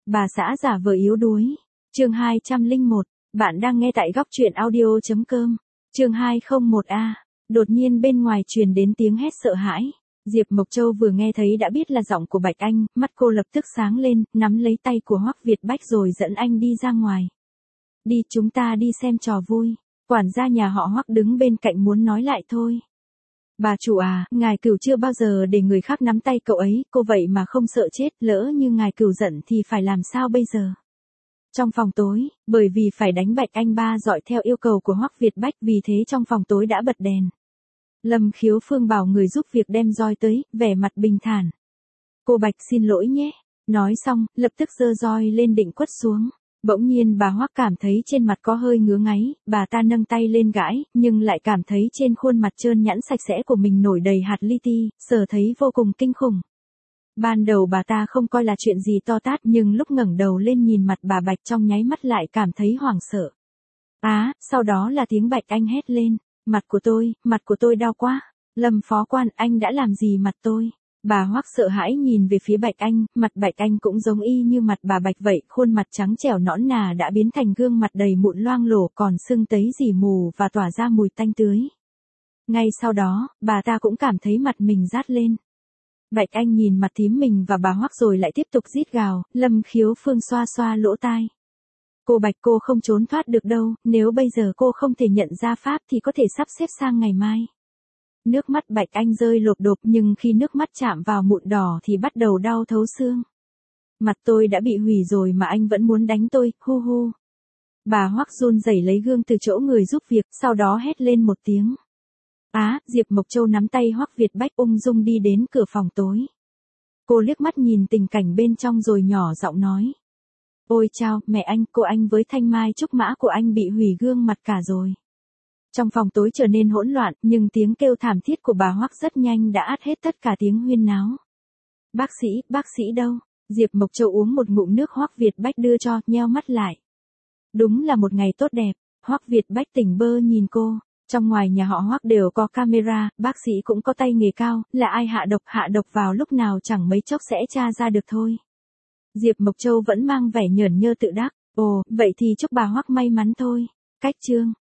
Bà xã giả vờ yếu đuối. Chương 201. Bạn đang nghe tại góc truyện audio.com. Chương 201A. Đột nhiên bên ngoài truyền đến tiếng hét sợ hãi. Diệp Mộc Châu vừa nghe thấy đã biết là giọng của Bạch Anh, mắt cô lập tức sáng lên, nắm lấy tay của Hoắc Việt Bách rồi dẫn anh đi ra ngoài. Đi, chúng ta đi xem trò vui. Quản gia nhà họ Hoắc đứng bên cạnh muốn nói lại thôi. Bà chủ à, ngài Cửu chưa bao giờ để người khác nắm tay cậu ấy, cô vậy mà không sợ chết, lỡ như ngài Cửu giận thì phải làm sao bây giờ? Trong phòng tối, bởi vì phải đánh Bạch Anh ba dọi theo yêu cầu của Hoắc Việt Bách, vì thế trong phòng tối đã bật đèn. Lâm Khiếu Phương bảo người giúp việc đem roi tới, vẻ mặt bình thản. Cô Bạch xin lỗi nhé. Nói xong, lập tức giơ roi lên định quất xuống. Bỗng nhiên bà Hoắc cảm thấy trên mặt có hơi ngứa ngáy, bà ta nâng tay lên gãi, nhưng lại cảm thấy trên khuôn mặt trơn nhẵn sạch sẽ của mình nổi đầy hạt li ti, sờ thấy vô cùng kinh khủng. Ban đầu bà ta không coi là chuyện gì to tát, nhưng lúc ngẩng đầu lên nhìn mặt bà Bạch trong nháy mắt lại cảm thấy hoảng sợ. Sau đó là tiếng Bạch Anh hét lên, mặt của tôi đau quá. Lâm phó quan, anh đã làm gì mặt tôi? Bà Hoắc sợ hãi nhìn về phía Bạch Anh, mặt Bạch Anh cũng giống y như mặt bà Bạch vậy, khuôn mặt trắng trẻo nõn nà đã biến thành gương mặt đầy mụn loang lổ, còn sưng tấy rỉ mù và tỏa ra mùi tanh tưới. Ngay sau đó, bà ta cũng cảm thấy mặt mình rát lên. Bạch Anh nhìn mặt thím mình và bà Hoắc rồi lại tiếp tục rít gào. Lâm Khiếu Phương xoa xoa lỗ tai. Cô Bạch, cô không trốn thoát được đâu, nếu bây giờ cô không thể nhận ra pháp thì có thể sắp xếp sang ngày mai. Nước mắt Bạch Anh rơi lộp đột, nhưng khi nước mắt chạm vào mụn đỏ thì bắt đầu đau thấu xương. Mặt tôi đã bị hủy rồi mà anh vẫn muốn đánh tôi, hu hu. Bà Hoắc run rẩy lấy gương từ chỗ người giúp việc, sau đó hét lên một tiếng. Diệp Mộc Châu nắm tay Hoắc Việt Bách ung dung đi đến cửa phòng tối. Cô liếc mắt nhìn tình cảnh bên trong rồi nhỏ giọng nói. Ôi chao, mẹ anh, cô anh với thanh mai trúc mã của anh bị hủy gương mặt cả rồi. Trong phòng tối trở nên hỗn loạn, nhưng tiếng kêu thảm thiết của bà Hoắc rất nhanh đã át hết tất cả tiếng huyên náo. Bác sĩ đâu? Diệp Mộc Châu uống một ngụm nước Hoắc Việt Bách đưa cho, nheo mắt lại. Đúng là một ngày tốt đẹp. Hoắc Việt Bách tỉnh bơ nhìn cô. Trong ngoài nhà họ Hoắc đều có camera, bác sĩ cũng có tay nghề cao, là ai hạ độc vào lúc nào chẳng mấy chốc sẽ tra ra được thôi. Diệp Mộc Châu vẫn mang vẻ nhởn nhơ tự đắc. Ồ, vậy thì chúc bà Hoắc may mắn thôi. Cách chương.